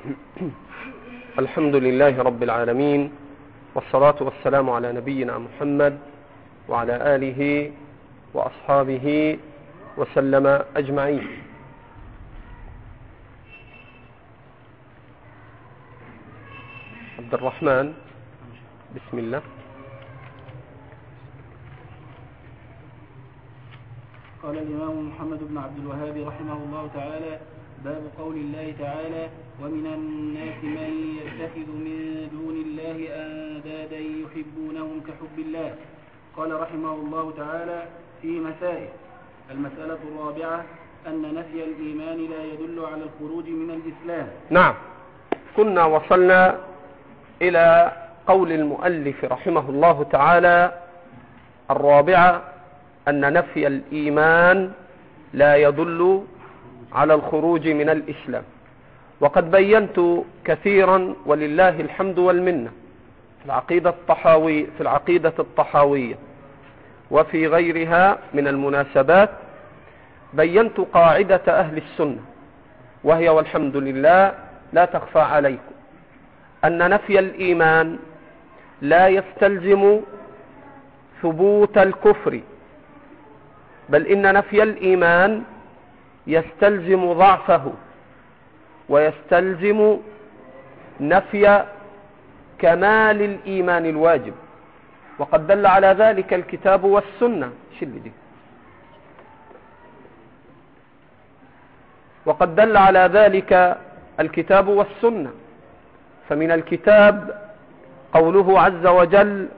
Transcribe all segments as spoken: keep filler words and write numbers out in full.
الحمد لله رب العالمين، والصلاة والسلام على نبينا محمد وعلى آله وأصحابه وسلم أجمعين. عبد الرحمن، بسم الله. قال الإمام محمد بن عبد الوهاب رحمه الله تعالى: باب قول الله تعالى: ومن الناس من يتخذ من دون الله أندادا يحبونهم كحب الله. قال رحمه الله تعالى: في مسائل. المسألة الرابعة أن نفي الإيمان لا يدل على الخروج من الإسلام. نعم، كنا وصلنا إلى قول المؤلف رحمه الله تعالى الرابعة أن نفي الإيمان لا يدل على الخروج من الإسلام. وقد بينت كثيرا ولله الحمد والمنة في العقيدة الطحاوية في العقيدة الطحاوية وفي غيرها من المناسبات، بينت قاعدة أهل السنة، وهي والحمد لله لا تخفى عليكم، أن نفي الإيمان لا يستلزم ثبوت الكفر، بل إن نفي الإيمان يستلزم ضعفه، ويستلزم نفي كمال الإيمان الواجب. وقد دل على ذلك الكتاب والسنة. شل دي. وقد دل على ذلك الكتاب والسنة. فمن الكتاب قوله عز وجل: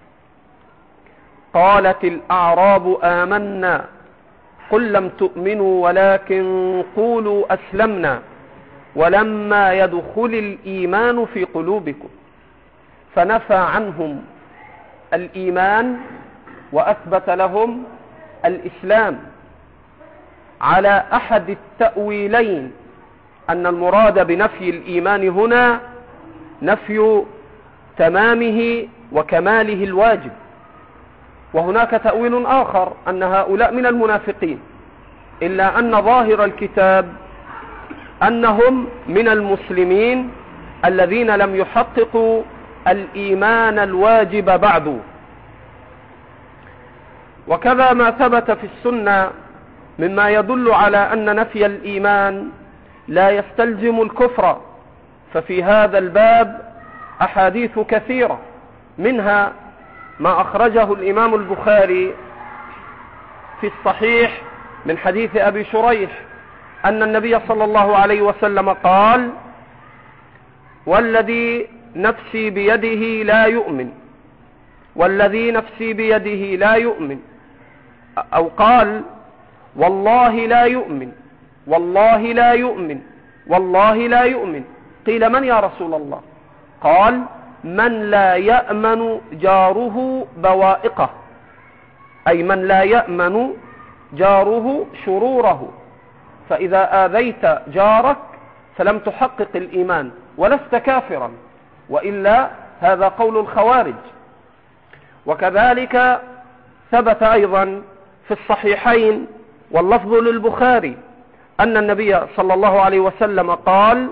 قالت الأعراب آمنا قل لم تؤمنوا ولكن قولوا أسلمنا ولما يدخل الإيمان في قلوبكم. فنفى عنهم الإيمان وأثبت لهم الإسلام على أحد التأويلين، أن المراد بنفي الإيمان هنا نفي تمامه وكماله الواجب. وهناك تأويل آخر أن هؤلاء من المنافقين، إلا أن ظاهر الكتاب أنهم من المسلمين الذين لم يحققوا الإيمان الواجب بعد. وكذا ما ثبت في السنة مما يدل على أن نفي الإيمان لا يستلزم الكفر. ففي هذا الباب أحاديث كثيرة، منها ما أخرجه الإمام البخاري في الصحيح من حديث أبي شريح أن النبي صلى الله عليه وسلم قال: والذي نفسي بيده لا يؤمن، والذي نفسي بيده لا يؤمن، أو قال: والله لا يؤمن، والله لا يؤمن، والله لا يؤمن. قيل: من يا رسول الله؟ قال: من لا يأمن جاره بوائقه، أي من لا يأمن جاره شروره. فإذا آذيت جارك فلم تحقق الإيمان ولست كافرا، وإلا هذا قول الخوارج. وكذلك ثبت أيضا في الصحيحين واللفظ للبخاري أن النبي صلى الله عليه وسلم قال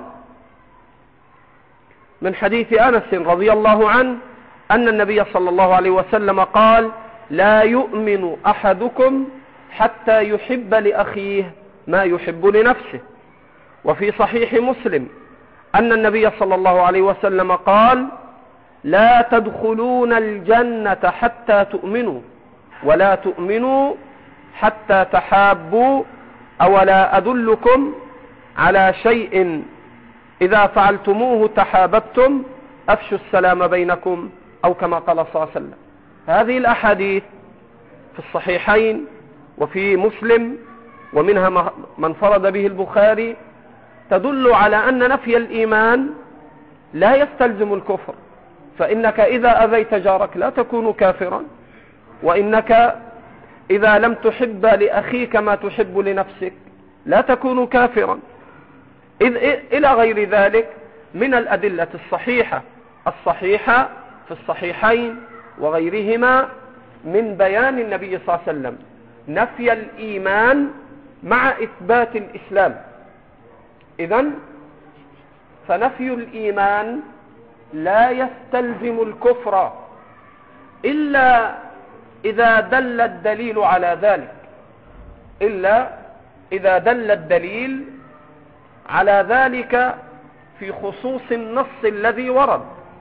من حديث أنس رضي الله عنه أن النبي صلى الله عليه وسلم قال: لا يؤمن أحدكم حتى يحب لأخيه ما يحب لنفسه. وفي صحيح مسلم أن النبي صلى الله عليه وسلم قال: لا تدخلون الجنة حتى تؤمنوا، ولا تؤمنوا حتى تحابوا، أولا أدلكم على شيء إذا فعلتموه تحاببتم، أفشوا السلام بينكم، أو كما قال صلى الله عليه وسلم. هذه الأحاديث في الصحيحين وفي مسلم، ومنها ما انفرد به البخاري، تدل على أن نفي الإيمان لا يستلزم الكفر. فإنك إذا أذيت جارك لا تكون كافرا، وإنك إذا لم تحب لأخيك ما تحب لنفسك لا تكون كافرا، إذ إلى غير ذلك من الأدلة الصحيحة الصحيحة في الصحيحين وغيرهما من بيان النبي صلى الله عليه وسلم نفي الإيمان مع إثبات الإسلام. إذن فنفي الإيمان لا يستلزم الكفر إلا إذا دل الدليل على ذلك، إلا إذا دل الدليل على ذلك في خصوص النص الذي ورد،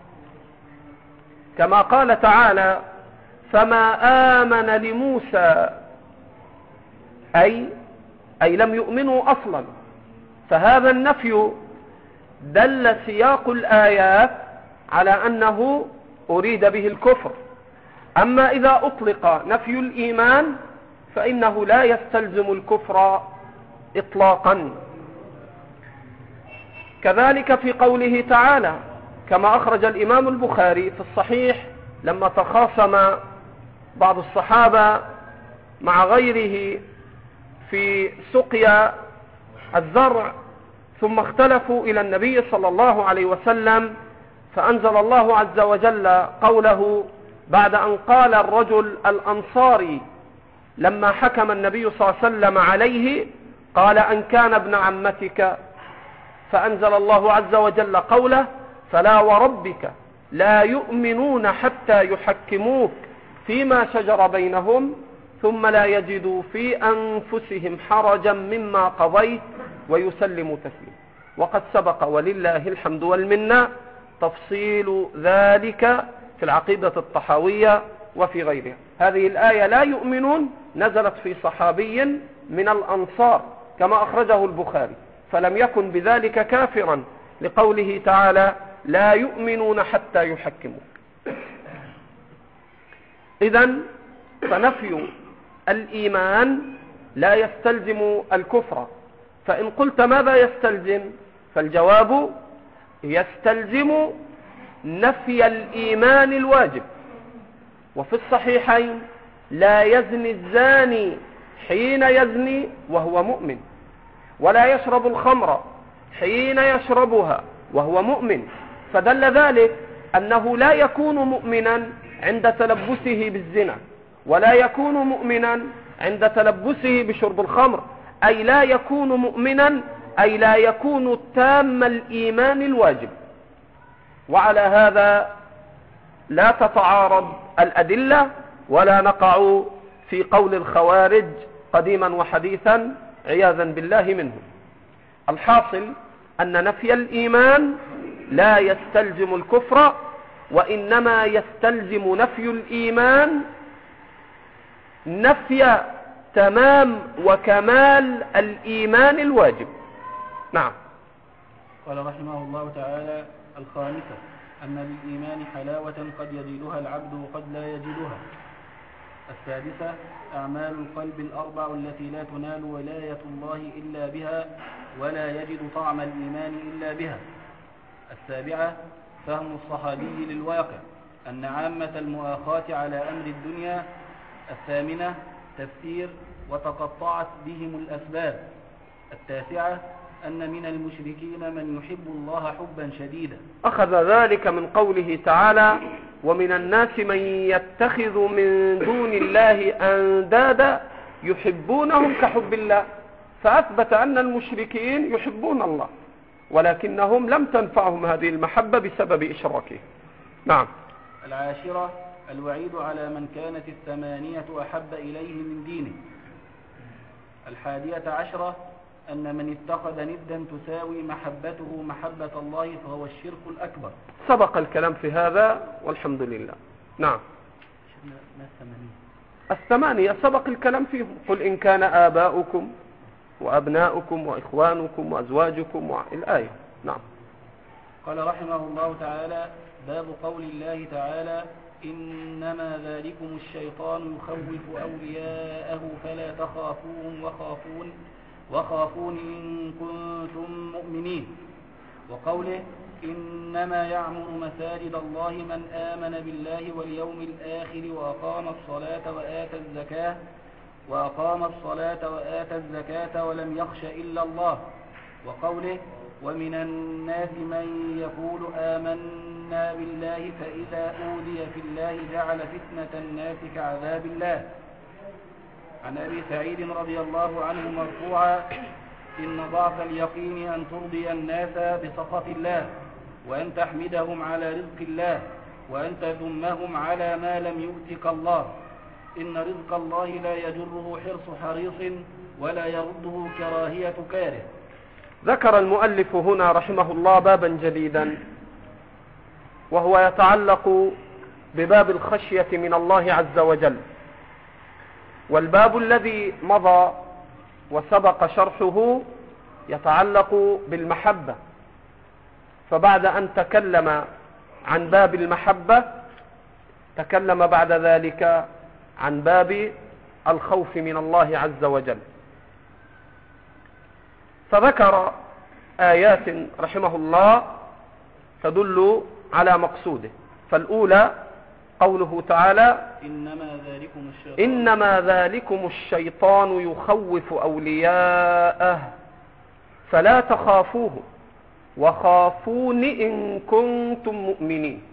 كما قال تعالى: فما آمن لموسى، أي أي لم يؤمنوا أصلا. فهذا النفي دل سياق الآيات على أنه أريد به الكفر. أما إذا أطلق نفي الإيمان فإنه لا يستلزم الكفر إطلاقا. كذلك في قوله تعالى، كما أخرج الإمام البخاري في الصحيح لما تخاصم بعض الصحابة مع غيره في سقيا الزرع، ثم اختلفوا إلى النبي صلى الله عليه وسلم، فأنزل الله عز وجل قوله بعد أن قال الرجل الأنصاري لما حكم النبي صلى الله عليه وسلم عليه، قال: أن كان ابن عمتك، فأنزل الله عز وجل قوله: فلا وربك لا يؤمنون حتى يحكموك فيما شجر بينهم ثم لا يجدوا في أنفسهم حرجا مما قضيت ويسلموا تسليما. وقد سبق ولله الحمد والمنة تفصيل ذلك في العقيدة الطحاوية وفي غيرها. هذه الآية لا يؤمنون نزلت في صحابي من الأنصار كما أخرجه البخاري، فلم يكن بذلك كافرا لقوله تعالى: لا يؤمنون حتى يحكموك. إذن فنفي الإيمان لا يستلزم الكفر. فإن قلت ماذا يستلزم؟ فالجواب: يستلزم نفي الإيمان الواجب. وفي الصحيحين: لا يزني الزاني حين يزني وهو مؤمن، ولا يشرب الخمر حين يشربها وهو مؤمن. فدل ذلك أنه لا يكون مؤمنا عند تلبسه بالزنا، ولا يكون مؤمنا عند تلبسه بشرب الخمر، أي لا يكون مؤمنا، أي لا يكون تام الإيمان الواجب. وعلى هذا لا تتعارض الأدلة، ولا نقع في قول الخوارج قديما وحديثا عياذا بالله منهم. الحاصل أن نفي الإيمان لا يستلزم الكفر، وإنما يستلزم نفي الإيمان نفي تمام وكمال الإيمان الواجب. نعم. قال رحمه الله تعالى: الخامسة أن للإيمان حلاوة قد يجدها العبد وقد لا يجدها. السادسة أعمال القلب الأربع التي لا تنال ولاية الله إلا بها، ولا يجد طعم الإيمان إلا بها. السابعة فهم الصحابي للواقع، أن عامة المؤاخاة على أمر الدنيا. الثامنة تفسير وتقطعت بهم الأسباب. التاسعة أن من المشركين من يحب الله حبا شديدا. أخذ ذلك من قوله تعالى: ومن الناس من يتخذ من دون الله أندادا يحبونهم كحب الله. فأثبت أن المشركين يحبون الله، ولكنهم لم تنفعهم هذه المحبة بسبب إشراكهم. نعم. العاشرة الوعيد على من كانت الثمانية أحب إليه من دينه. الحادية عشرة أن من اتخذ ندا تساوي محبته محبة الله فهو الشرك الأكبر. سبق الكلام في هذا والحمد لله. نعم. ما الثمانية؟ الثمانية سبق الكلام فيهم. قل إن كان آباؤكم وأبناؤكم وإخوانكم وأزواجكم والآية. نعم. قال رحمه الله تعالى: باب قول الله تعالى: إنما ذلكم الشيطان يخوف أولياءه فلا تخافوهم وخافون وخافون إن كنتم مؤمنين. وقوله: إنما يعمر مساجد الله من آمن بالله واليوم الآخر وأقام الصلاة وآتى الزكاة وأقام الصلاة وآتى الزكاة ولم يخش إلا الله. وقوله: ومن الناس من يقول آمنا بالله فإذا أوذي في الله جعل فتنة الناس كعذاب الله. عن أبي سعيد رضي الله عنه مرفوعا: إن ضعف اليقين أن ترضي الناس بسخط الله، وأن تحمدهم على رزق الله، وأن تذمهم على ما لم يؤتك الله. إن رزق الله لا يجره حرص حريص ولا يرده كراهية كاره. ذكر المؤلف هنا رحمه الله بابا جديدا، وهو يتعلق بباب الخشية من الله عز وجل. والباب الذي مضى وسبق شرحه يتعلق بالمحبة، فبعد أن تكلم عن باب المحبة تكلم بعد ذلك عن باب الخوف من الله عز وجل، فذكر آيات رحمه الله تدل على مقصوده. فالأولى قوله تعالى: إنما ذلكم الشيطان, إنما ذلكم الشيطان يخوف أولياءه فلا تخافوه وخافون إن كنتم مؤمنين.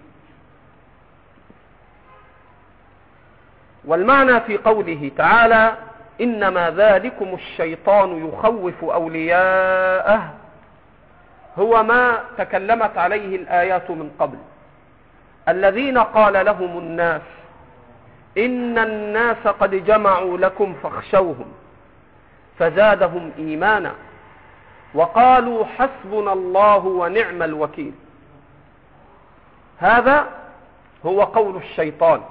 والمعنى في قوله تعالى: إنما ذلكم الشيطان يخوف أولياءه هو ما تكلمت عليه الآيات من قبل، الذين قال لهم الناس إن الناس قد جمعوا لكم فاخشوهم فزادهم إيمانا وقالوا حسبنا الله ونعم الوكيل. هذا هو قول الشيطان،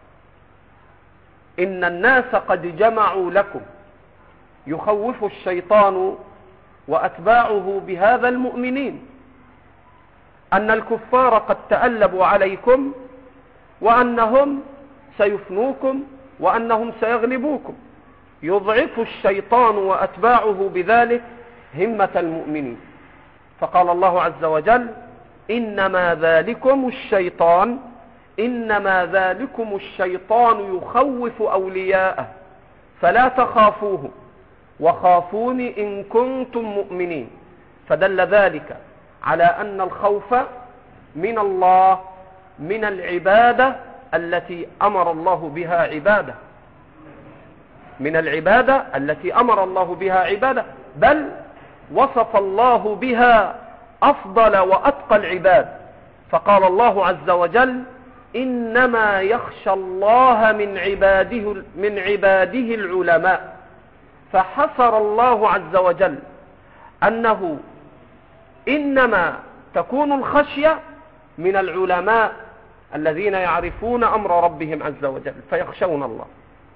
إن الناس قد جمعوا لكم، يخوف الشيطان وأتباعه بهذا المؤمنين أن الكفار قد تألبوا عليكم وأنهم سيفنوكم وأنهم سيغلبوكم. يضعف الشيطان وأتباعه بذلك همة المؤمنين، فقال الله عز وجل: إنما ذلكم الشيطان إنما ذلكم الشيطان يخوف أولياءه فلا تخافوه وخافون إن كنتم مؤمنين. فدل ذلك على أن الخوف من الله من العبادة التي أمر الله بها عبادة من العبادة التي أمر الله بها عبادة بل وصف الله بها أفضل وأتقى العباد، فقال الله عز وجل: إنما يخشى الله من عباده, من عباده العلماء. فحصر الله عز وجل أنه إنما تكون الخشية من العلماء الذين يعرفون أمر ربهم عز وجل فيخشون الله.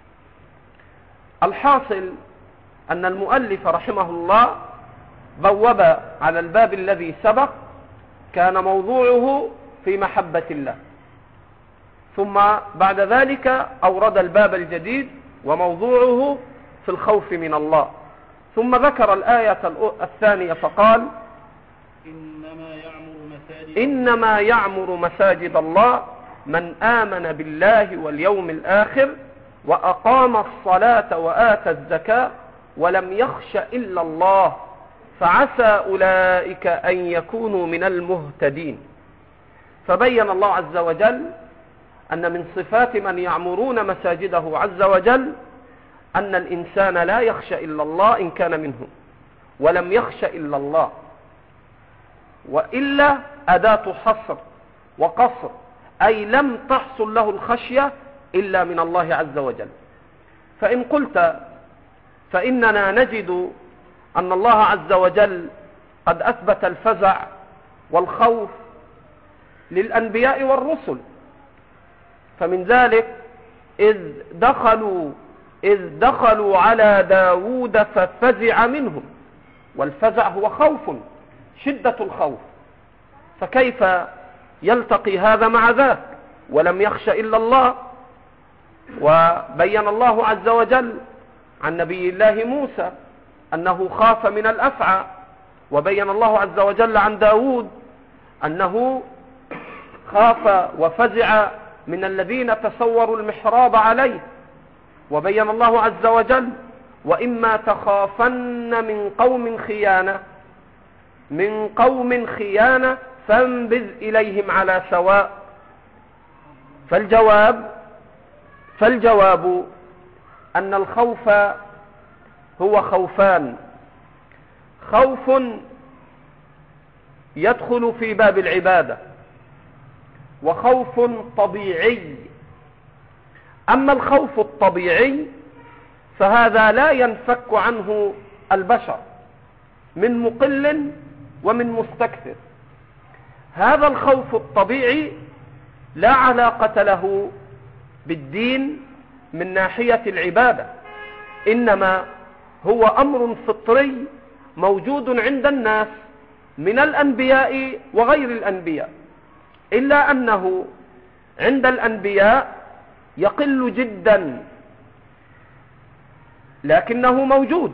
الحاصل أن المؤلف رحمه الله بوب على الباب الذي سبق كان موضوعه في محبة الله، ثم بعد ذلك أورد الباب الجديد وموضوعه في الخوف من الله، ثم ذكر الآية الثانية فقال: إنما يعمر مساجد, إنما يعمر مساجد الله من آمن بالله واليوم الآخر وأقام الصلاة وآتى الزكاة ولم يخش إلا الله فعسى أولئك أن يكونوا من المهتدين. فبين الله عز وجل أن من صفات من يعمرون مساجده عز وجل أن الإنسان لا يخشى إلا الله إن كان منهم، ولم يخشى إلا الله، وإلا أداة حصر وقصر، أي لم تحصل له الخشية إلا من الله عز وجل. فإن قلت فإننا نجد أن الله عز وجل قد أثبت الفزع والخوف للأنبياء والرسل، فمن ذلك إذ دخلوا إذ دخلوا على داود ففزع منهم، والفزع هو خوف، شدة الخوف، فكيف يلتقي هذا مع ذاك؟ ولم يخش إلا الله. وبين الله عز وجل عن نبي الله موسى أنه خاف من الأفعى، وبين الله عز وجل عن داود أنه خاف وفزع من الذين تسوروا المحراب عليه، وبين الله عز وجل: وإما تخافن من قوم خيانة من قوم خيانة فانبذ إليهم على سواء. فالجواب فالجواب أن الخوف هو خوفان: خوف يدخل في باب العبادة وخوف طبيعي. أما الخوف الطبيعي فهذا لا ينفك عنه البشر من مقل ومن مستكثر. هذا الخوف الطبيعي لا علاقة له بالدين من ناحية العبادة، إنما هو أمر فطري موجود عند الناس من الأنبياء وغير الأنبياء، إلا أنه عند الأنبياء يقل جدا لكنه موجود،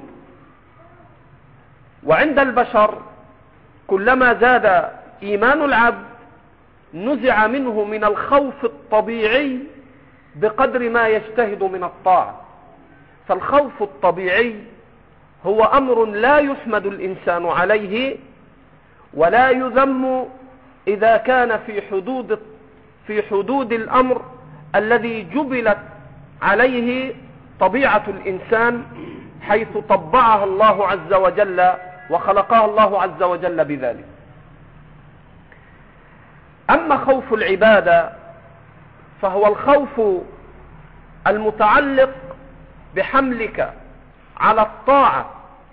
وعند البشر كلما زاد إيمان العبد نزع منه من الخوف الطبيعي بقدر ما يجتهد من الطاعة. فالخوف الطبيعي هو أمر لا يحمد الإنسان عليه ولا يذم إذا كان في حدود في حدود الأمر الذي جبلت عليه طبيعة الإنسان، حيث طبعها الله عز وجل وخلقها الله عز وجل بذلك. أما خوف العبادة فهو الخوف المتعلق بحملك على الطاعة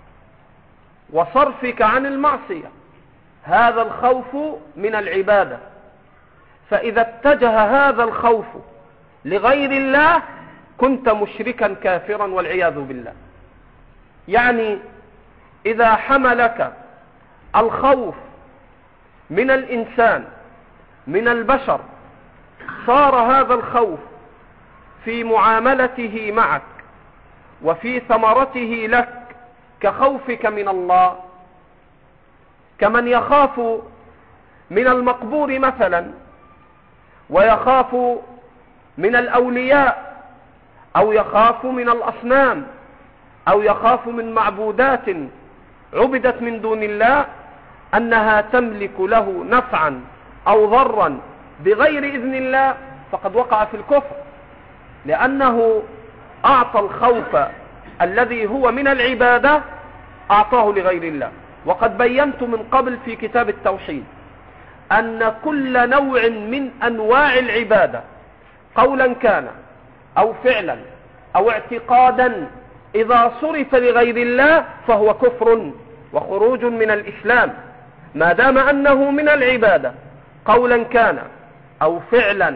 وصرفك عن المعصية، هذا الخوف من العبادة. فإذا اتجه هذا الخوف لغير الله كنت مشركا كافرا والعياذ بالله. يعني إذا حملك الخوف من الإنسان من البشر صار هذا الخوف في معاملته معك وفي ثمرته لك كخوفك من الله، كمن يخاف من المقبور مثلا ويخاف من الأولياء أو يخاف من الأصنام أو يخاف من معبودات عبدت من دون الله أنها تملك له نفعا أو ضرا بغير إذن الله، فقد وقع في الكفر، لأنه أعطى الخوف الذي هو من العبادة أعطاه لغير الله. وقد بينت من قبل في كتاب التوحيد أن كل نوع من أنواع العبادة قولا كان أو فعلا أو اعتقادا إذا صرف لغير الله فهو كفر وخروج من الإسلام، ما دام أنه من العبادة قولا كان أو فعلا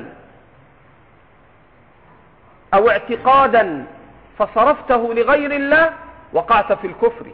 أو اعتقادا فصرفته لغير الله وقعت في الكفر.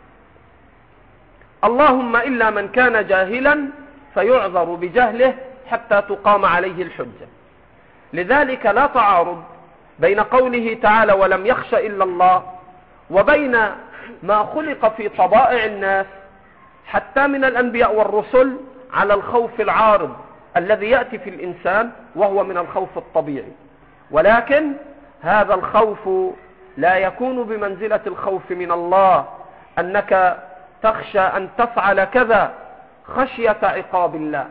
اللهم إلا من كان جاهلا فيعذر بجهله حتى تقام عليه الحجة. لذلك لا تعارض بين قوله تعالى ولم يخش إلا الله وبين ما خلق في طبائع الناس حتى من الأنبياء والرسل على الخوف العارض الذي يأتي في الإنسان وهو من الخوف الطبيعي. ولكن هذا الخوف لا يكون بمنزلة الخوف من الله، أنك تخشى أن تفعل كذا خشية عقاب الله،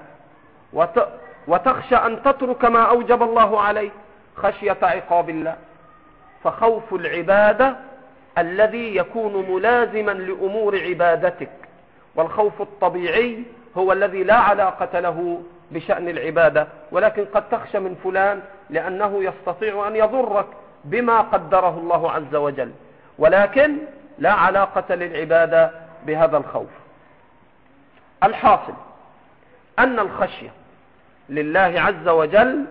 وتخشى أن تترك ما أوجب الله عليك خشية عقاب الله. فخوف العبادة الذي يكون ملازما لأمور عبادتك، والخوف الطبيعي هو الذي لا علاقة له بشأن العبادة، ولكن قد تخشى من فلان لأنه يستطيع أن يضرك بما قدره الله عز وجل، ولكن لا علاقة للعبادة بهذا الخوف. الحاصل أن الخشية لله عز وجل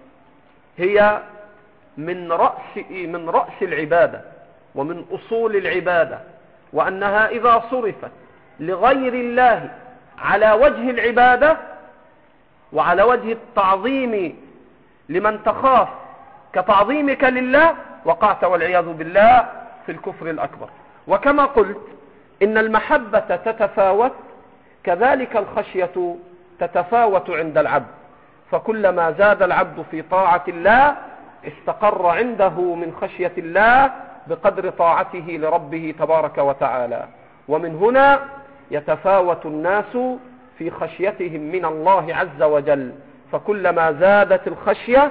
هي من رأس من رأس العبادة ومن أصول العبادة، وأنها إذا صرفت لغير الله على وجه العبادة وعلى وجه التعظيم لمن تخاف كتعظيمك لله وقعت والعياذ بالله في الكفر الأكبر. وكما قلت إن المحبة تتفاوت، كذلك الخشية تتفاوت عند العبد، فكلما زاد العبد في طاعة الله استقر عنده من خشية الله بقدر طاعته لربه تبارك وتعالى. ومن هنا يتفاوت الناس في خشيتهم من الله عز وجل، فكلما زادت الخشية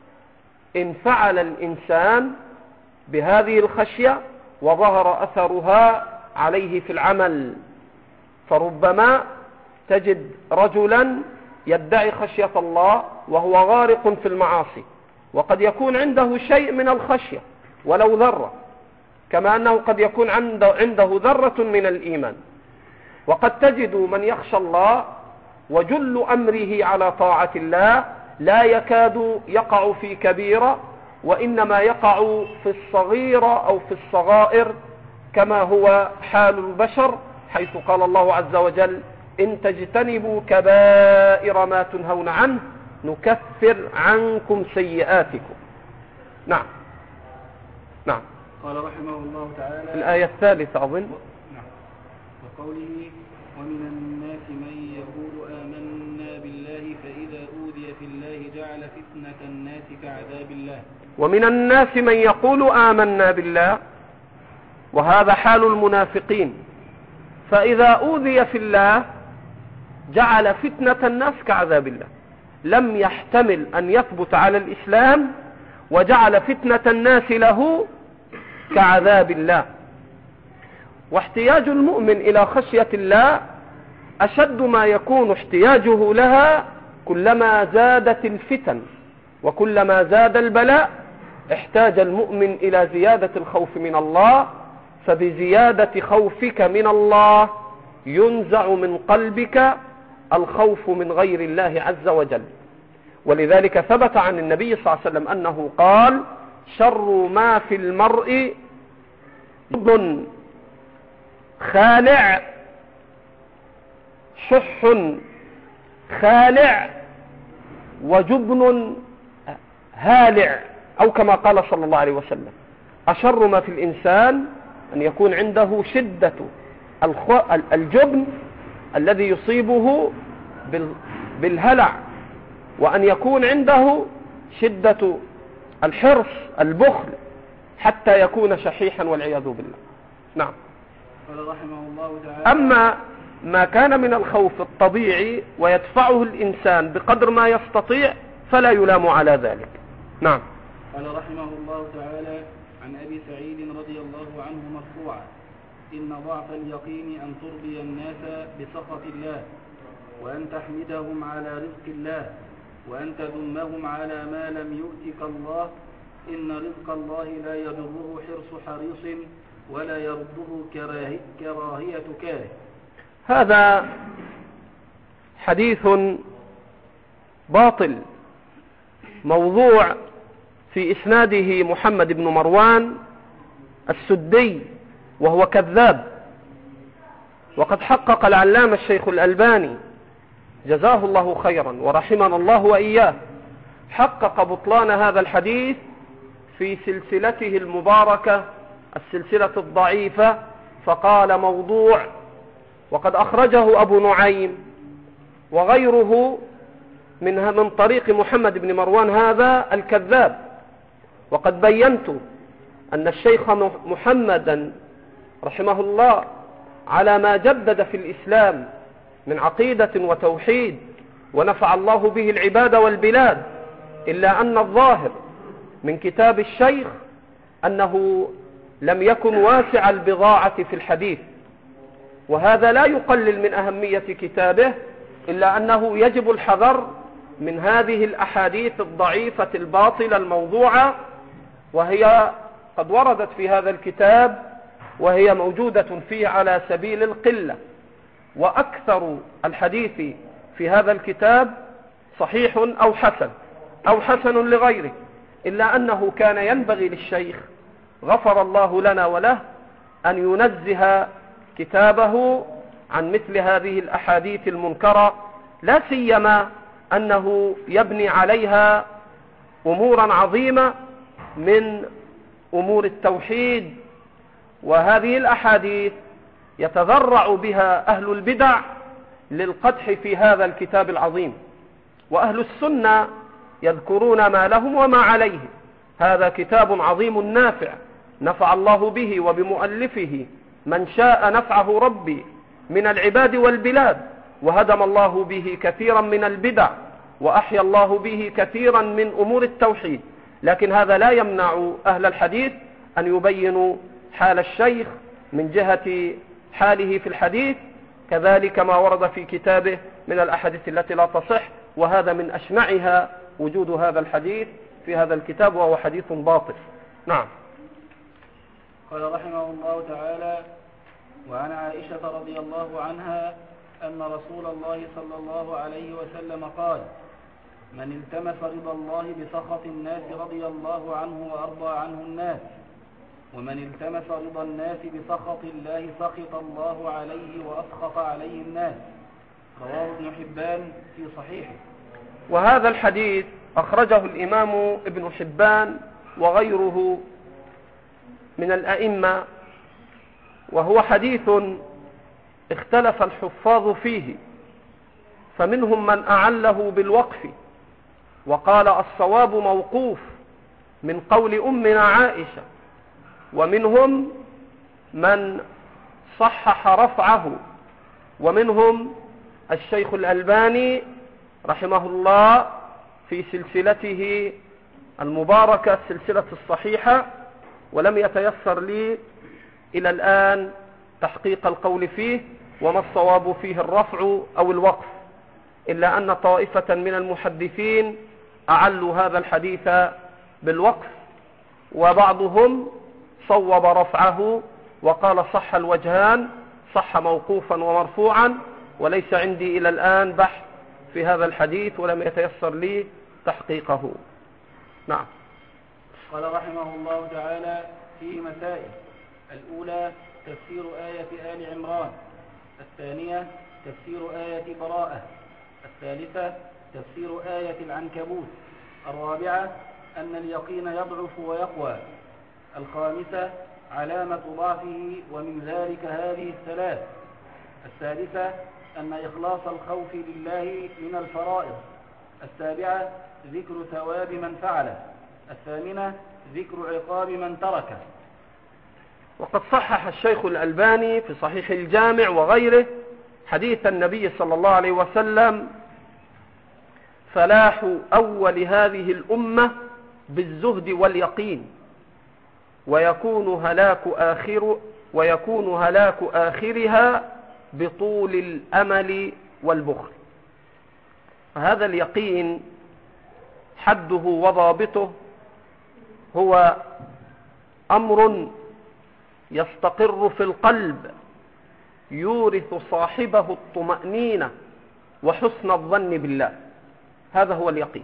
انفعل الإنسان بهذه الخشية وظهر أثرها عليه في العمل. فربما تجد رجلا يدعي خشية الله وهو غارق في المعاصي، وقد يكون عنده شيء من الخشية ولو ذرة، كما أنه قد يكون عنده ذرة من الإيمان. وقد تجد من يخشى الله وجل أمره على طاعة الله، لا يكاد يقع في كبيرة، وإنما يقع في الصغيرة أو في الصغائر، كما هو حال البشر، حيث قال الله عز وجل: إن تجتنبوا كبائر ما تنهون عنه نكفر عنكم سيئاتكم. نعم نعم. قال رحمه الله تعالى الآية الثالثة أظن. نعم. وقوله: ومن الناس من يقول آمنا بالله فإذا أوذي في الله جعل فتنة الناس كعذاب الله. ومن الناس من يقول آمنا بالله، وهذا حال المنافقين، فإذا أوذي في الله جعل فتنة الناس كعذاب الله، لم يحتمل أن يثبت على الإسلام وجعل فتنة الناس له كعذاب الله. واحتياج المؤمن إلى خشية الله أشد ما يكون احتياجه لها كلما زادت الفتن وكلما زاد البلاء. احتاج المؤمن إلى زيادة الخوف من الله، فبزيادة خوفك من الله ينزع من قلبك الخوف من غير الله عز وجل. ولذلك ثبت عن النبي صلى الله عليه وسلم أنه قال: شر ما في المرء جبن خالع، شح خالع، وجبن هالع، أو كما قال صلى الله عليه وسلم: أشر ما في الإنسان أن يكون عنده شدة الجبن الذي يصيبه بالهلع، وأن يكون عنده شدة الحرص البخل حتى يكون شحيحا والعياذ بالله. نعم. قال رحمه الله تعالى: أما ما كان من الخوف الطبيعي ويدفعه الإنسان بقدر ما يستطيع فلا يلام على ذلك. نعم. قال رحمه الله تعالى: عن أبي سعيد رضي الله عنه مرفوعا: إن ضعف اليقين أن ترضي الناس بسخط الله، وأن تحمدهم على رزق الله، وأن تذمهم على ما لم يؤتك الله. إن رزق الله لا يضره حرص حريص ولا يرده كراهية كراهية كاره. هذا حديث باطل موضوع في إسناده محمد بن مروان السدي، وهو كذاب. وقد حقق العلامة الشيخ الألباني جزاه الله خيرا ورحمنا الله وإياه، حقق بطلان هذا الحديث في سلسلته المباركة السلسلة الضعيفة، فقال موضوع. وقد أخرجه أبو نعيم وغيره من من طريق محمد بن مروان هذا الكذاب. وقد بينت أن الشيخ محمدا رحمه الله على ما جدد في الإسلام من عقيدة وتوحيد، ونفع الله به العباد والبلاد، إلا أن الظاهر من كتاب الشيخ أنه لم يكن واسع البضاعة في الحديث، وهذا لا يقلل من أهمية كتابه، إلا أنه يجب الحذر من هذه الأحاديث الضعيفة الباطلة الموضوعة، وهي قد وردت في هذا الكتاب وهي موجودة فيه على سبيل القلة. وأكثر الحديث في هذا الكتاب صحيح أو حسن أو حسن لغيره، إلا أنه كان ينبغي للشيخ غفر الله لنا وله أن ينزه كتابه عن مثل هذه الأحاديث المنكرة، لا سيما أنه يبني عليها أمورا عظيمة من أمور التوحيد. وهذه الأحاديث يتذرع بها أهل البدع للقدح في هذا الكتاب العظيم، وأهل السنة يذكرون ما لهم وما عليهم. هذا كتاب عظيم نافع، نفع الله به وبمؤلفه من شاء نفعه ربي من العباد والبلاد، وهدم الله به كثيرا من البدع، وأحيا الله به كثيرا من أمور التوحيد. لكن هذا لا يمنع أهل الحديث أن يبينوا حال الشيخ من جهة حاله في الحديث، كذلك ما ورد في كتابه من الأحاديث التي لا تصح، وهذا من أشنعها وجود هذا الحديث في هذا الكتاب، وهو حديث باطل. نعم. قال رحمه الله تعالى: وعن عائشة رضي الله عنها أن رسول الله صلى الله عليه وسلم قال: من التمس رضا الله بسخط الناس رضي الله عنه وأرضى عنه الناس، ومن التمس رضا الناس بسخط الله سخط الله عليه وأسخط عليه الناس. رواه ابن حبان في صحيحه. وهذا الحديث أخرجه الإمام ابن حبان وغيره من الأئمة، وهو حديث اختلف الحفاظ فيه، فمنهم من أعله بالوقف وقال الصواب موقوف من قول أمنا عائشة، ومنهم من صحح رفعه، ومنهم الشيخ الألباني رحمه الله في سلسلته المباركة السلسلة الصحيحة، ولم يتيسر لي إلى الآن تحقيق القول فيه وما الصواب فيه الرفع أو الوقف، إلا أن طائفة من المحدثين أعلوا هذا الحديث بالوقف، وبعضهم صوب رفعه وقال صح الوجهان، صح موقوفا ومرفوعا، وليس عندي إلى الآن بحث في هذا الحديث ولم يتيسر لي تحقيقه. نعم. قال رحمه الله تعالى: فيه مسائل. الأولى تفسير آية آل عمران. الثانية تفسير آية براءة. الثالثة تفسير آية العنكبوت. الرابعة أن اليقين يضعف ويقوى. الخامسة علامة ضعفه، ومن ذلك هذه الثلاث. السادسة أن إخلاص الخوف لله من الفرائض. السابعة ذكر ثواب من فعله. الثامنة ذكر عقاب من تركه. وقد صحح الشيخ الألباني في صحيح الجامع وغيره حديث النبي صلى الله عليه وسلم: فلاح أول هذه الأمة بالزهد واليقين، ويكون هلاك آخر ويكون هلاك آخرها بطول الأمل والبخل. هذا اليقين حده وضابطه هو أمر يستقر في القلب يورث صاحبه الطمأنينة وحسن الظن بالله. هذا هو اليقين،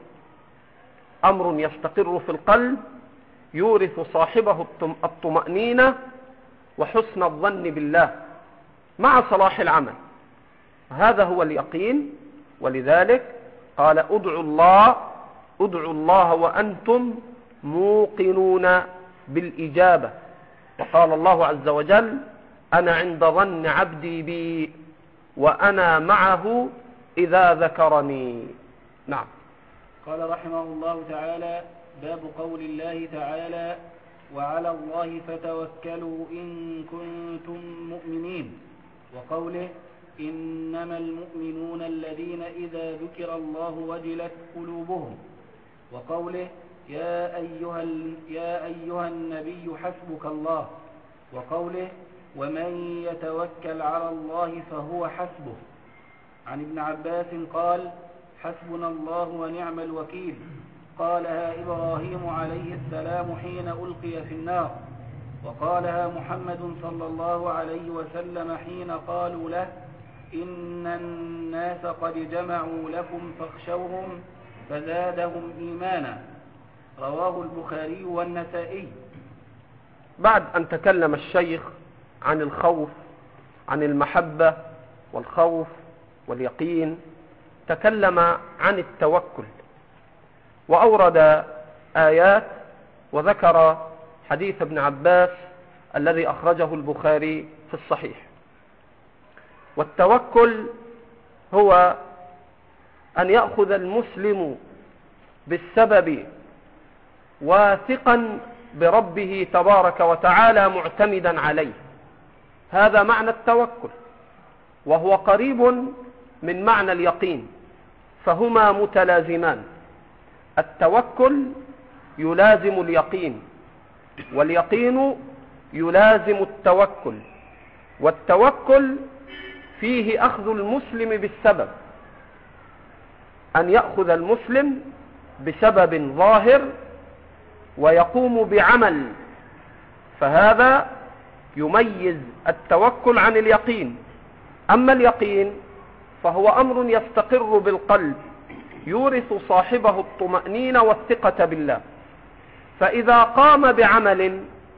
أمر يستقر في القلب يورث صاحبه الطمأنينة وحسن الظن بالله مع صلاح العمل. هذا هو اليقين. ولذلك قال: ادعوا الله ادعوا الله وأنتم موقنون بالإجابة. وقال الله عز وجل: أنا عند ظن عبدي بي وأنا معه إذا ذكرني. نعم. قال رحمه الله تعالى: باب قول الله تعالى: وعلى الله فتوكلوا إن كنتم مؤمنين. وقوله: إنما المؤمنون الذين إذا ذكر الله وجلت قلوبهم. وقوله: يا أيها, يا أيها النبي حسبك الله. وقوله: ومن يتوكل على الله فهو حسبه. عن ابن عباس قال: حسبنا الله ونعم الوكيل. قالها إبراهيم عليه السلام حين ألقي في النار، وقالها محمد صلى الله عليه وسلم حين قالوا له: إن الناس قد جمعوا لكم فاخشوهم فزادهم إيمانا. رواه البخاري والنسائي. بعد أن تكلم الشيخ عن الخوف، عن المحبة والخوف واليقين، تكلم عن التوكل، وأورد آيات وذكر حديث ابن عباس الذي أخرجه البخاري في الصحيح. والتوكل هو أن يأخذ المسلم بالسبب واثقا بربه تبارك وتعالى معتمدا عليه. هذا معنى التوكل، وهو قريب من معنى اليقين، فهما متلازمان. التوكل يلازم اليقين، واليقين يلازم التوكل، والتوكل فيه أخذ المسلم بالسبب، أن يأخذ المسلم بسبب ظاهر ويقوم بعمل، فهذا يميز التوكل عن اليقين. أما اليقين فهو أمر يستقر بالقلب يورث صاحبه الطمأنينة والثقة بالله، فإذا قام بعمل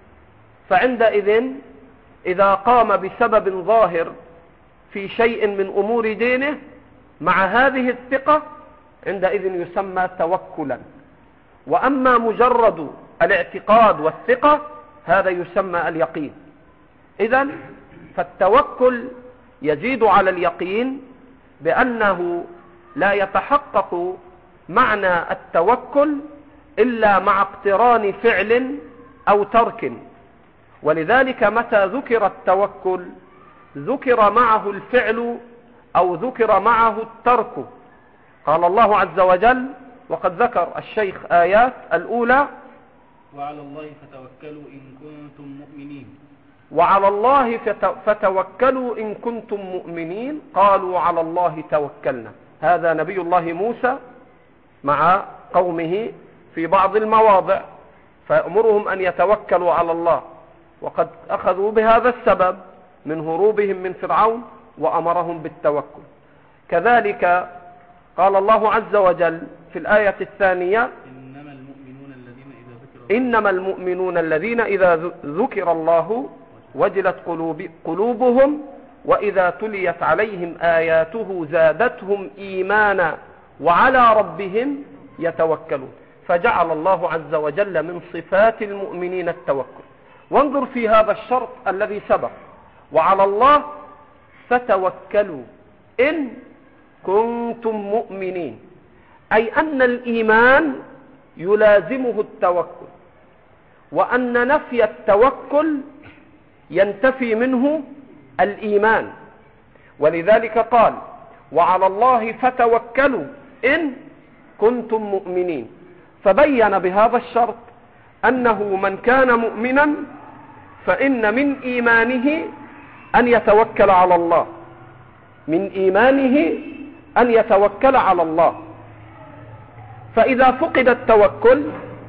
فعندئذ إذا قام بسبب ظاهر في شيء من أمور دينه مع هذه الثقة عندئذ يسمى توكلا. وأما مجرد الاعتقاد والثقة هذا يسمى اليقين. إذن فالتوكل يزيد على اليقين بأنه لا يتحقق معنى التوكل إلا مع اقتران فعل أو ترك، ولذلك متى ذكر التوكل ذكر معه الفعل أو ذكر معه الترك. قال الله عز وجل، وقد ذكر الشيخ آيات الأولى: وعلى الله فتوكلوا إن كنتم مؤمنين. وعلى الله فتوكلوا إن كنتم مؤمنين. قالوا على الله توكلنا. هذا نبي الله موسى مع قومه في بعض المواضع، فيأمرهم أن يتوكلوا على الله، وقد أخذوا بهذا السبب من هروبهم من فرعون وأمرهم بالتوكل. كذلك قال الله عز وجل في الآية الثانية: إنما المؤمنون الذين إذا ذكر إنما المؤمنون الذين إذا ذكر الله وجلت قلوبهم وإذا تليت عليهم آياته زادتهم إيمانا وعلى ربهم يتوكلون. فجعل الله عز وجل من صفات المؤمنين التوكل. وانظر في هذا الشرط الذي سبق: وعلى الله فتوكلوا إن كنتم مؤمنين، أي أن الإيمان يلازمه التوكل، وأن نفي التوكل ينتفي منه الإيمان. ولذلك قال: وعلى الله فتوكلوا إن كنتم مؤمنين. فبين بهذا الشرط أنه من كان مؤمنا فإن من إيمانه أن يتوكل على الله، من إيمانه أن يتوكل على الله. فإذا فقد التوكل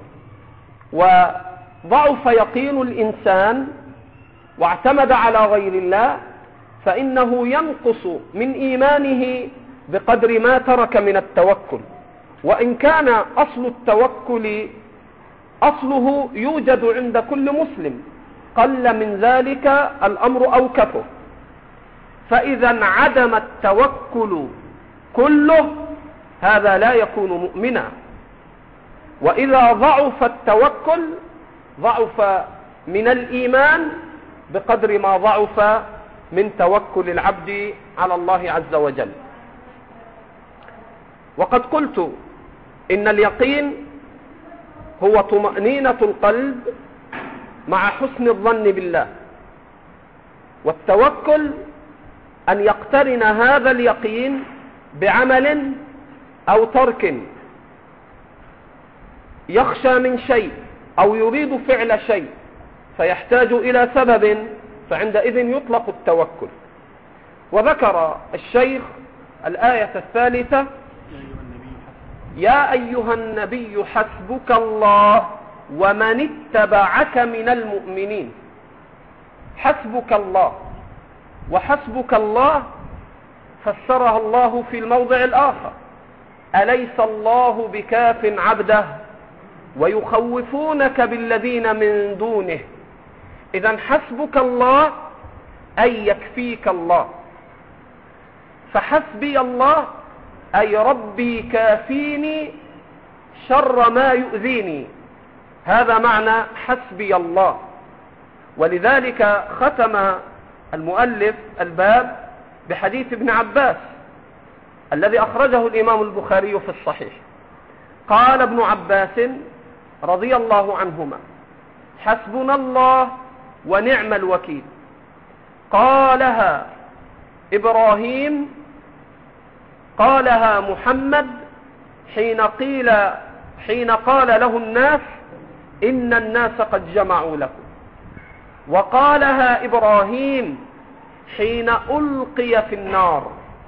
وضعف يقين الإنسان واعتمد على غير الله فإنه ينقص من إيمانه بقدر ما ترك من التوكل. وإن كان أصل التوكل أصله يوجد عند كل مسلم، قل من ذلك الأمر أو كثر. فإذا انعدم التوكل كله هذا لا يكون مؤمنا. وإذا ضعف التوكل ضعف من الإيمان بقدر ما ضعف من توكل العبد على الله عز وجل. وقد قلت إن اليقين هو طمأنينة القلب مع حسن الظن بالله، والتوكل أن يقترن هذا اليقين بعمل أو ترك، يخشى من شيء أو يريد فعل شيء فيحتاج إلى سبب، فعندئذ يطلق التوكل. وذكر الشيخ الآية الثالثة: يا أيها النبي حسبك الله ومن اتبعك من المؤمنين. حسبك الله، وحسبك الله فسرها الله في الموضع الآخر: أليس الله بكاف عبده ويخوفونك بالذين من دونه. إذن حسبك الله أي يكفيك الله، فحسبي الله أي ربي كافيني شر ما يؤذيني. هذا معنى حسبي الله. ولذلك ختم المؤلف الباب بحديث ابن عباس الذي أخرجه الإمام البخاري في الصحيح. قال ابن عباس رضي الله عنهما: حسبنا الله ونعم الوكيل. قالها إبراهيم، قالها محمد حين قيل حين قال له الناس إن الناس قد جمعوا لكم، وقالها إبراهيم حين ألقي في النار.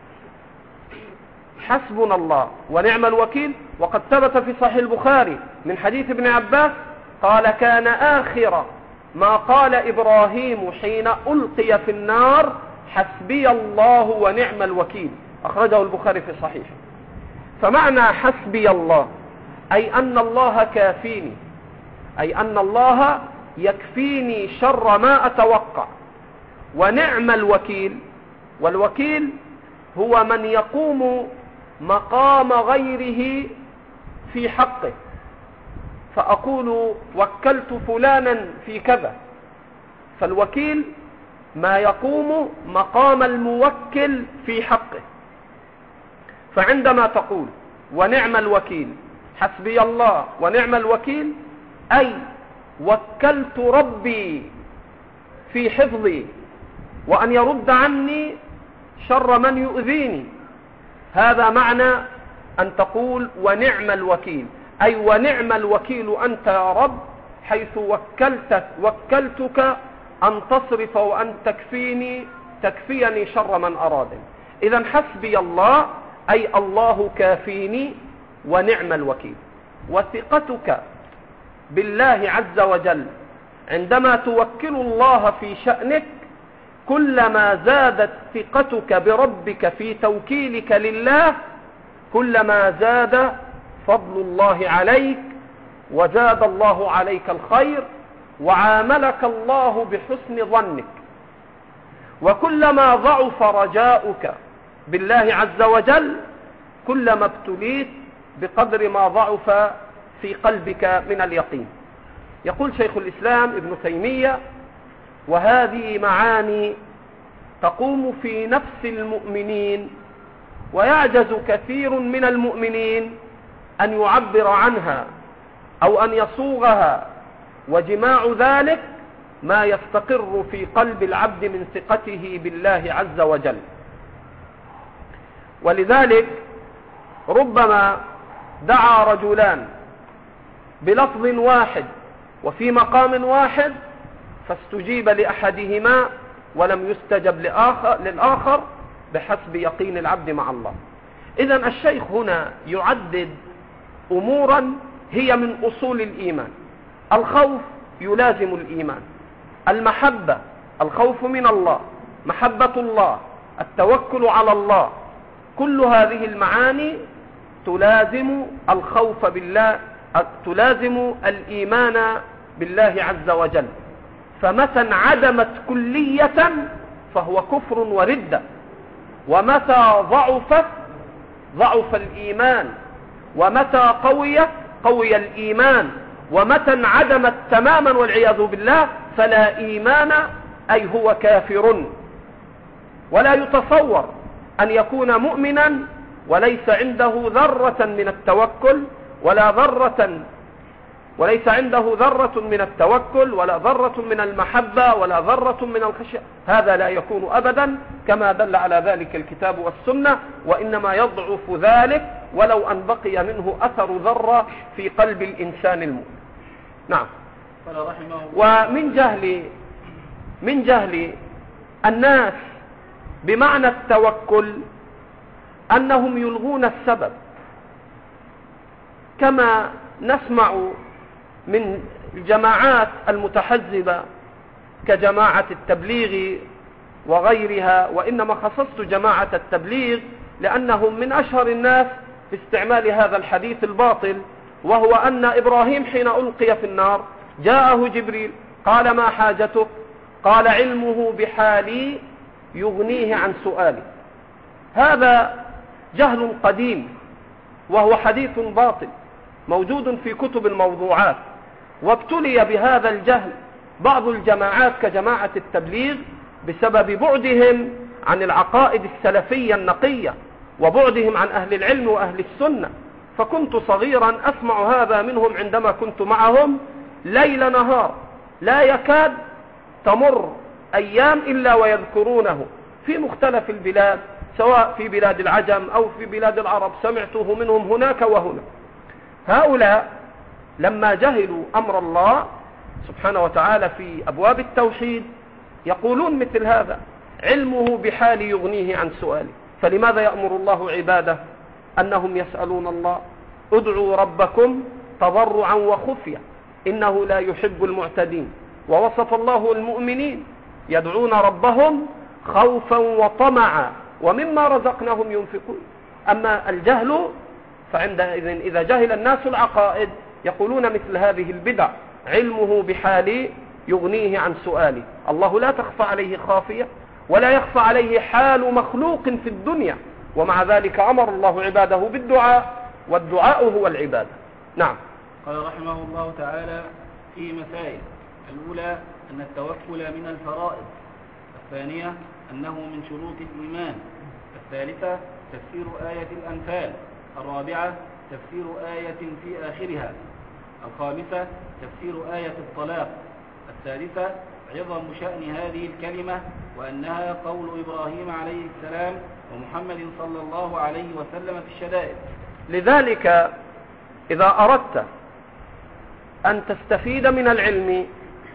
حسبنا الله ونعم الوكيل. وقد ثبت في صحيح البخاري من حديث ابن عباس قال كان آخر ما قال إبراهيم حين ألقي في النار حسبي الله ونعم الوكيل، أخرجه البخاري في صحيح. فمعنى حسبي الله أي أن الله كافيني، أي أن الله يكفيني شر ما أتوقع. ونعم الوكيل، والوكيل هو من يقوم مقام غيره في حقه، فأقول وكلت فلانا في كذا، فالوكيل ما يقوم مقام الموكل في حقه. فعندما تقول ونعم الوكيل حسبي الله ونعم الوكيل أي وكلت ربي في حفظي وأن يرد عني شر من يؤذيني. هذا معنى أن تقول ونعم الوكيل، أي ونعم الوكيل أنت يا رب، حيث وكلتك وكلتك أن تصرف وأن تكفيني تكفيني شر من أرادني. إذن حسبي الله أي الله كافيني ونعم الوكيل. وثقتك بالله عز وجل عندما توكل الله في شأنك كلما زادت ثقتك بربك في توكيلك لله كلما زاد فضل الله عليك وزاد الله عليك الخير وعاملك الله بحسن ظنك. وكلما ضعف رجاؤك بالله عز وجل كلما ابتليت بقدر ما ضعف في قلبك من اليقين. يقول شيخ الإسلام ابن تيمية وهذه معاني تقوم في نفس المؤمنين ويعجز كثير من المؤمنين أن يعبر عنها أو أن يصوغها، وجماع ذلك ما يستقر في قلب العبد من ثقته بالله عز وجل. ولذلك ربما دعا رجلان بلفظ واحد وفي مقام واحد فاستجيب لأحدهما ولم يستجب لآخر للآخر بحسب يقين العبد مع الله. إذن الشيخ هنا يعدد أمورا هي من أصول الإيمان. الخوف يلازم الإيمان، المحبة الخوف من الله، محبة الله، التوكل على الله، كل هذه المعاني تلازم الخوف بالله، تلازم الإيمان بالله عز وجل. فمتى انعدمت كلية فهو كفر وردة، ومتى ضعفت ضعف الإيمان، ومتى قويت قوي الإيمان، ومتى انعدمت تماما والعياذ بالله فلا إيمان أي هو كافر. ولا يتصور أن يكون مؤمنا وليس عنده ذرة من التوكل ولا ذرة وليس عنده ذرة من التوكل ولا ذرة من المحبة ولا ذرة من الخشية. هذا لا يكون أبدا كما دل على ذلك الكتاب والسنة، وإنما يضعف ذلك ولو أن بقي منه أثر ذرة في قلب الإنسان المؤمن. نعم. ومن جهل من جهل الناس بمعنى التوكل أنهم يلغون السبب، كما نسمع من الجماعات المتحزبة كجماعة التبليغ وغيرها، وإنما خصصت جماعة التبليغ لأنهم من أشهر الناس في استعمال هذا الحديث الباطل، وهو أن إبراهيم حين ألقي في النار جاءه جبريل قال ما حاجتك؟ قال علمه بحالي يغنيه عن سؤالي. هذا جهل قديم وهو حديث باطل موجود في كتب الموضوعات، وابتلي بهذا الجهل بعض الجماعات كجماعة التبليغ بسبب بعدهم عن العقائد السلفية النقية وبعدهم عن أهل العلم وأهل السنة. فكنت صغيرا أسمع هذا منهم عندما كنت معهم ليل نهار، لا يكاد تمر أيام إلا ويذكرونه في مختلف البلاد، سواء في بلاد العجم أو في بلاد العرب، سمعته منهم هناك وهنا. هؤلاء لما جهلوا أمر الله سبحانه وتعالى في أبواب التوحيد يقولون مثل هذا. علمه بحالي يغنيه عن سؤالي. فلماذا يأمر الله عباده أنهم يسألون الله؟ ادعوا ربكم تضرعا وخفية إنه لا يحب المعتدين. ووصف الله المؤمنين يدعون ربهم خوفا وطمعا ومما رزقناهم ينفقون. أما الجهل فعندئذ إذا جهل الناس العقائد يقولون مثل هذه البدع: علمه بحالي يغنيه عن سؤالي. الله لا تخفى عليه خافية ولا يخفى عليه حال مخلوق في الدنيا، ومع ذلك أمر الله عباده بالدعاء، والدعاء هو العبادة. نعم. قال رحمه الله تعالى في مسائل: الأولى أن التوكل من الفرائض، الثانية أنه من شروط الإيمان، الثالثة تفسير آية الأنفال، الرابعة تفسير آية في آخرها، الخامسة تفسير آية الطلاق، السادسة عظم شأن هذه الكلمة وأنها قول إبراهيم عليه السلام ومحمد صلى الله عليه وسلم في الشدائد. لذلك إذا أردت أن تستفيد من العلم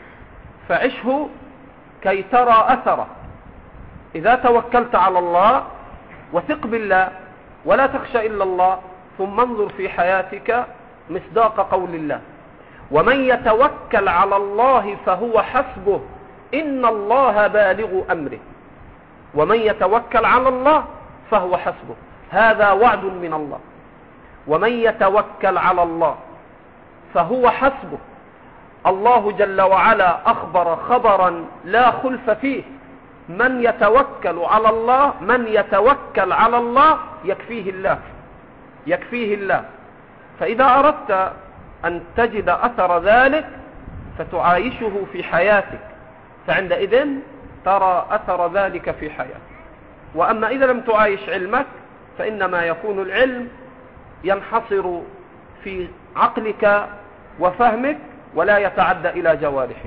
فعشه كي ترى أثره. إذا توكلت على الله وثق بالله ولا تخشى إلا الله، ثم انظر في حياتك مصداق قول الله: ومن يتوكل على الله فهو حسبه إن الله بالغ أمره. ومن يتوكل على الله فهو حسبه، هذا وعد من الله. ومن يتوكل على الله فهو حسبه. الله جل وعلا أخبر خبرا لا خلف فيه: من يتوكل على الله من يتوكل على الله يكفيه الله، يكفيه الله. فإذا أردت أن تجد أثر ذلك فتعايشه في حياتك، فعندئذ ترى أثر ذلك في حياتك. وأما إذا لم تعايش علمك فإنما يكون العلم ينحصر في عقلك وفهمك ولا يتعدى إلى جوارحك.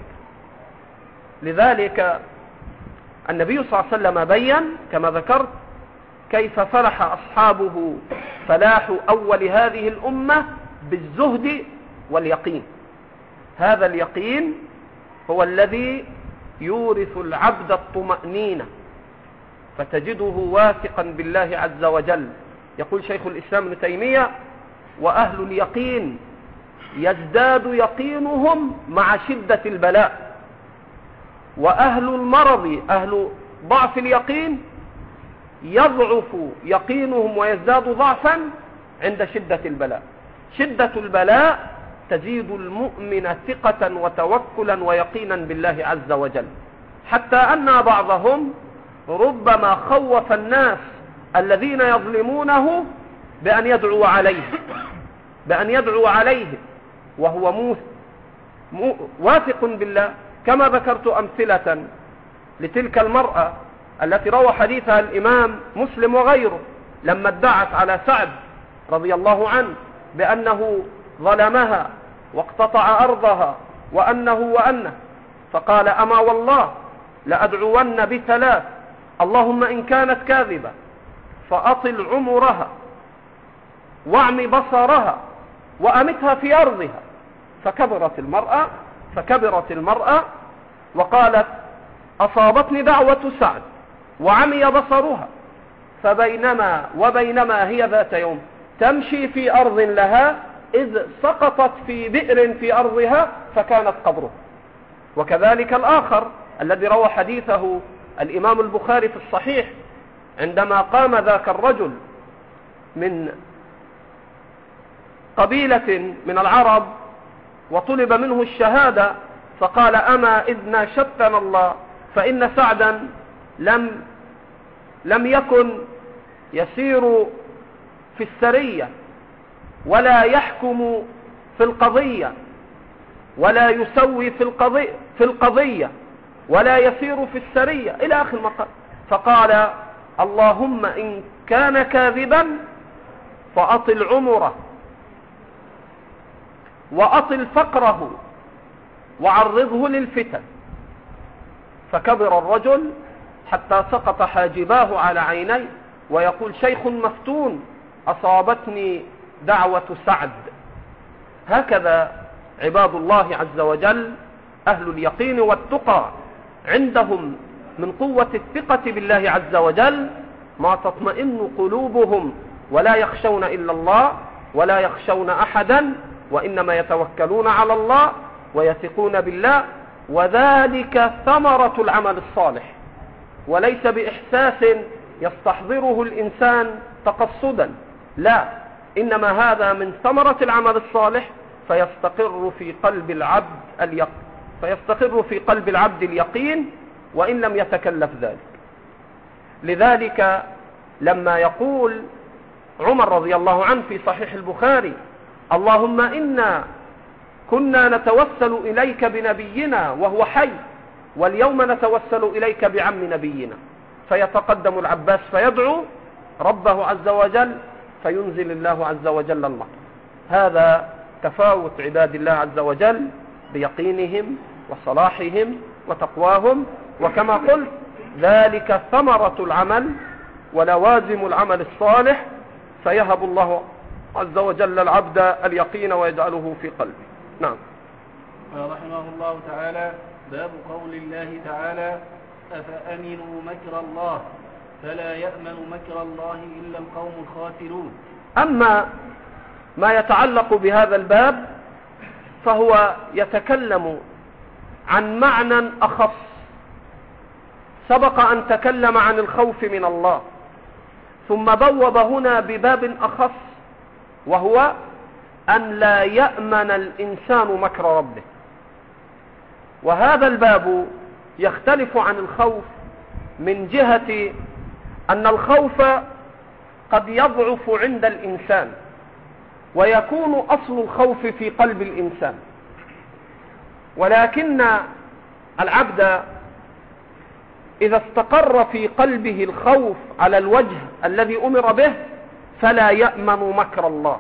لذلك النبي صلى الله عليه وسلم بيّن كما ذكرت كيف فرح أصحابه فلاح أول هذه الأمة بالزهد واليقين. هذا اليقين هو الذي يورث العبد الطمأنينة، فتجده واثقا بالله عز وجل. يقول شيخ الإسلام ابن تيمية: وأهل اليقين يزداد يقينهم مع شدة البلاء، وأهل المرض أهل ضعف اليقين يضعف يقينهم ويزداد ضعفا عند شدة البلاء. شدة البلاء تزيد المؤمن ثقة وتوكلا ويقينا بالله عز وجل، حتى أن بعضهم ربما خوف الناس الذين يظلمونه بأن يدعو عليه بأن يدعو عليه وهو موث مو واثق بالله، كما ذكرت أمثلة لتلك المرأة التي روى حديثها الإمام مسلم وغيره، لما ادعت على سعد رضي الله عنه بأنه ظلمها واقتطع أرضها وأنه وأنه، فقال: أما والله لأدعون بثلاث، اللهم إن كانت كاذبة فأطل عمرها واعم بصرها وأمتها في أرضها. فكبرت المرأة فكبرت المرأة وقالت: أصابتني دعوة سعد وعمي بصرها. فبينما وبينما هي ذات يوم تمشي في أرض لها إذ سقطت في بئر في أرضها فكانت قبره. وكذلك الآخر الذي روى حديثه الإمام البخاري في الصحيح، عندما قام ذاك الرجل من قبيلة من العرب وطلب منه الشهادة فقال: أما إذ ناشدتنا الله فإن سعدا لم لم يكن يسير في السرية ولا يحكم في القضية ولا يسوي في القضية, في القضية ولا يسير في السرية إلى آخر المقال. فقال: اللهم إن كان كاذبا فأطل عمره وأطل فقره وعرضه للفتن. فكبر الرجل حتى سقط حاجباه على عينيه ويقول: شيخ مفتون أصابتني دعوة سعد. هكذا عباد الله عز وجل أهل اليقين والتقى عندهم من قوة الثقة بالله عز وجل ما تطمئن قلوبهم، ولا يخشون إلا الله ولا يخشون أحدا، وإنما يتوكلون على الله ويثقون بالله. وذلك ثمرة العمل الصالح، وليس بإحساس يستحضره الإنسان تقصدا، لا، إنما هذا من ثمرة العمل الصالح، فيستقر في قلب العبد اليقين فيستقر في قلب العبد اليقين وإن لم يتكلف ذلك. لذلك لما يقول عمر رضي الله عنه في صحيح البخاري: اللهم إنا كنا نتوسل إليك بنبينا وهو حي، واليوم نتوسل إليك بعم نبينا، فيتقدم العباس فيدعو ربه عز وجل فينزل الله عز وجل المطر. هذا تفاوت عباد الله عز وجل بيقينهم وصلاحهم وتقواهم. وكما قلت ذلك ثمرة العمل ولوازم العمل الصالح، فيهب الله عز وجل العبد اليقين ويجعله في قلبه. نعم. رحمه الله تعالى: باب قول الله تعالى: أفأمنوا مكر الله فلا يأمن مكر الله إلا القوم الخاسرون. أما ما يتعلق بهذا الباب فهو يتكلم عن معنى أخص. سبق أن تكلم عن الخوف من الله، ثم بوب هنا بباب أخص، وهو أن لا يأمن الإنسان مكر ربه. وهذا الباب يختلف عن الخوف من جهة أن الخوف قد يضعف عند الإنسان، ويكون أصل الخوف في قلب الإنسان، ولكن العبد إذا استقر في قلبه الخوف على الوجه الذي أمر به فلا يأمن مكر الله.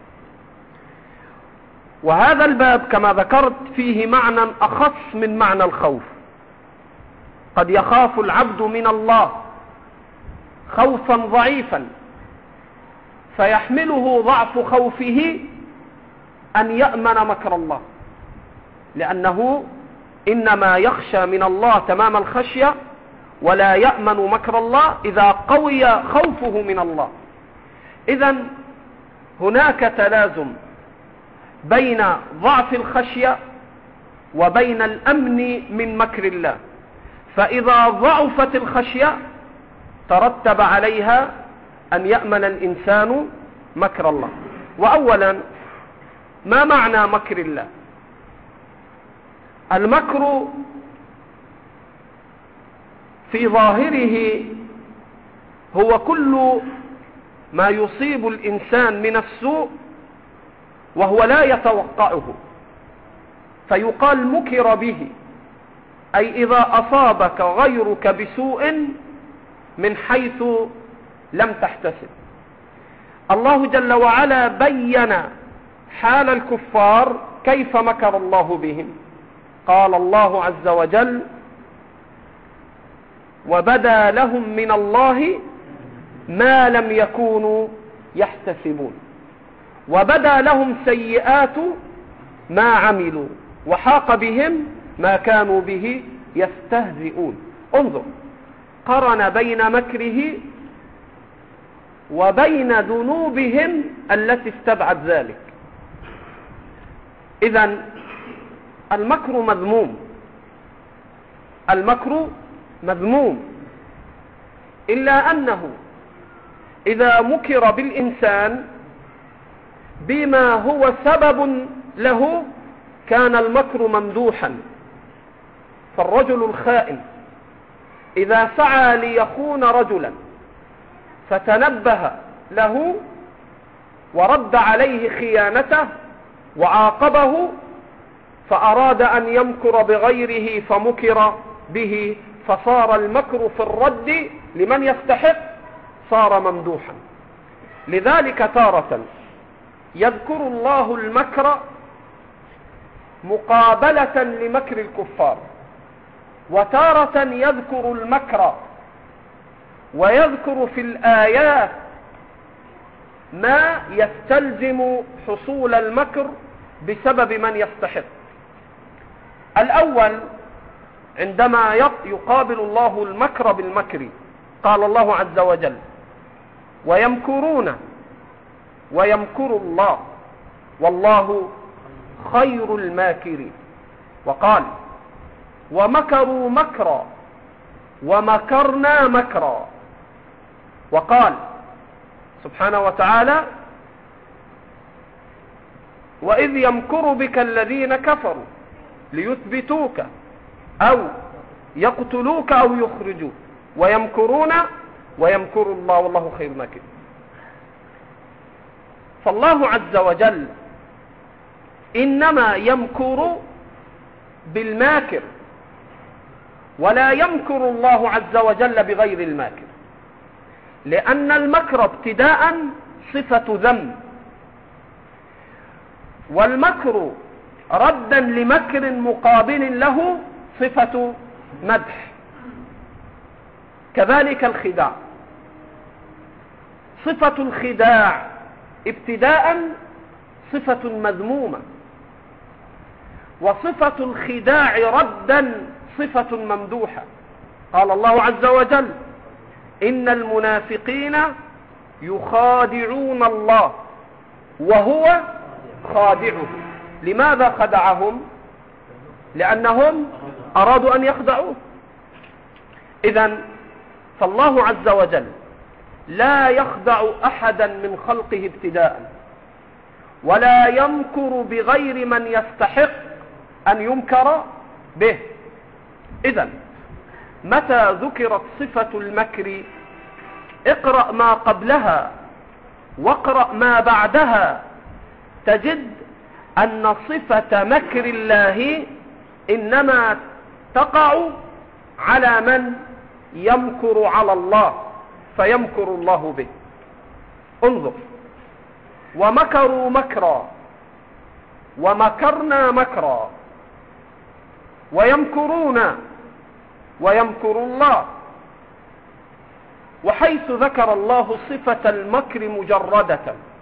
وهذا الباب كما ذكرت فيه معنى أخص من معنى الخوف. قد يخاف العبد من الله خوفا ضعيفا، فيحمله ضعف خوفه أن يأمن مكر الله، لأنه إنما يخشى من الله تمام الخشية، ولا يأمن مكر الله إذا قوي خوفه من الله. إذن هناك تلازم بين ضعف الخشية وبين الأمن من مكر الله. فإذا ضعفت الخشية ترتب عليها أن يأمن الإنسان مكر الله. وأولا، ما معنى مكر الله؟ المكر في ظاهره هو كل ما يصيب الإنسان من السوء وهو لا يتوقعه، فيقال مكر به، أي إذا أصابك غيرك بسوء من حيث لم تحتسب. الله جل وعلا بين حال الكفار كيف مكر الله بهم. قال الله عز وجل: وبدا لهم من الله ما لم يكونوا يحتسبون، وبدا لهم سيئات ما عملوا، وحاق بهم ما كانوا به يستهزئون. انظر، قرن بين مكره وبين ذنوبهم التي استبعد ذلك. إذن المكر مذموم، المكر مذموم، إلا أنه إذا مكر بالإنسان بما هو سبب له كان المكر ممدوحا. فالرجل الخائن إذا سعى ليخون رجلا فتنبه له ورد عليه خيانته وعاقبه، فأراد أن يمكر بغيره فمكر به، فصار المكر في الرد لمن يستحق صار ممدوحا. لذلك تارة يذكر الله المكر مقابلة لمكر الكفار، وتارة يذكر المكر ويذكر في الآيات ما يستلزم حصول المكر بسبب من يستحق. الأول عندما يقابل الله المكر بالمكر. قال الله عز وجل: ويمكرون ويمكر الله والله خير الماكرين. وقال: ومكروا مكرا ومكرنا مكرا. وقال سبحانه وتعالى: وإذ يمكر بك الذين كفروا ليثبتوك أو يقتلوك أو يخرجوك ويمكرون ويمكر الله والله خير الماكرين. فالله عز وجل إنما يمكر بالماكر، ولا يمكر الله عز وجل بغير الماكر، لأن المكر ابتداء صفة ذم، والمكر ردا لمكر مقابل له صفة مدح. كذلك الخداع، صفة الخداع ابتداء صفة مذمومة، وصفة الخداع ردا صفة ممدوحة. قال الله عز وجل: إن المنافقين يخادعون الله وهو خادعهم. لماذا خدعهم؟ لأنهم أرادوا أن يخدعوه. إذن فالله عز وجل لا يخدع أحدا من خلقه ابتداء، ولا يمكر بغير من يستحق أن يمكر به. إذن متى ذكرت صفة المكر اقرأ ما قبلها واقرأ ما بعدها، تجد أن صفة مكر الله إنما تقع على من يمكر على الله فيمكر الله به. انظر: ومكروا مكرا ومكرنا مكرا ويمكرون ويمكر الله. وحيث ذكر الله صفة المكر مجردة،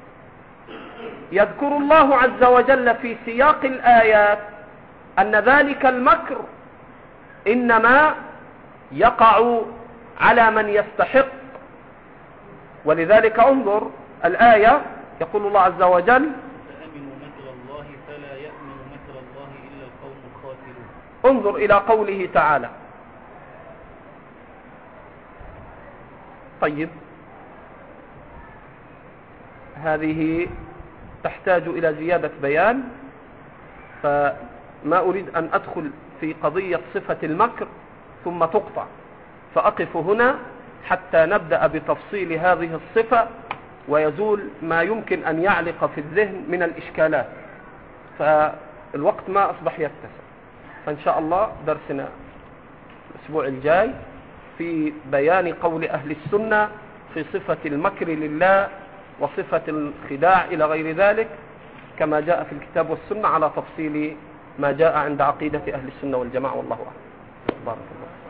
يذكر الله عز وجل في سياق الآيات أن ذلك المكر إنما يقع على من يستحق. ولذلك انظر الآية، يقول الله عز وجل: فأمنوا مكر الله فلا يأمن مكر الله إلا القوم الخاسرون. انظر إلى قوله تعالى. طيب، هذه تحتاج إلى زيادة بيان، فما أريد أن أدخل في قضية صفة المكر ثم تقطع، فأقف هنا حتى نبدأ بتفصيل هذه الصفة ويزول ما يمكن أن يعلق في الذهن من الإشكالات، فالوقت ما أصبح يتسع. فإن شاء الله درسنا الأسبوع الجاي في بيان قول أهل السنة في صفة المكر لله وصفة الخداع إلى غير ذلك، كما جاء في الكتاب والسنة على تفصيل ما جاء عند عقيدة أهل السنة والجماعة. والله أعلم. بارك الله.